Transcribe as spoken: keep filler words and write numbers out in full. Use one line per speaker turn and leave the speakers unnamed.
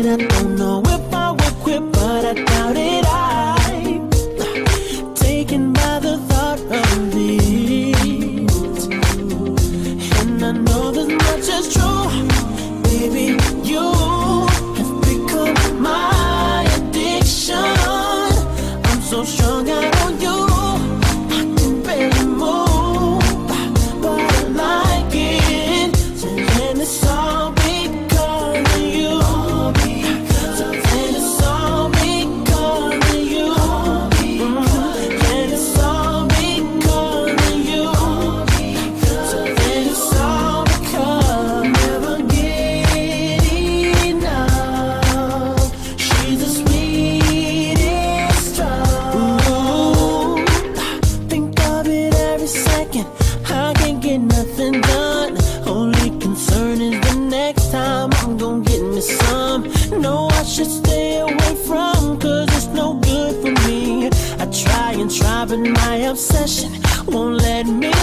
I don't know if I will quit, but I doubt it. I'm taken by the thought of it, and I know this much is true, baby. You have become my addiction. I'm so strung out on you, I can barely move, but I like it, and it's all because of you. So then it's all because of you, and it's all because of you. So then it's all because I never get enough. She's the sweetest drug. Ooh, think of it every second. I can't get nothing done. Only concern is the next time I'm gonna get me some. No, I should stay away from, cause it's no good for me. I try and try, but my obsession won't let me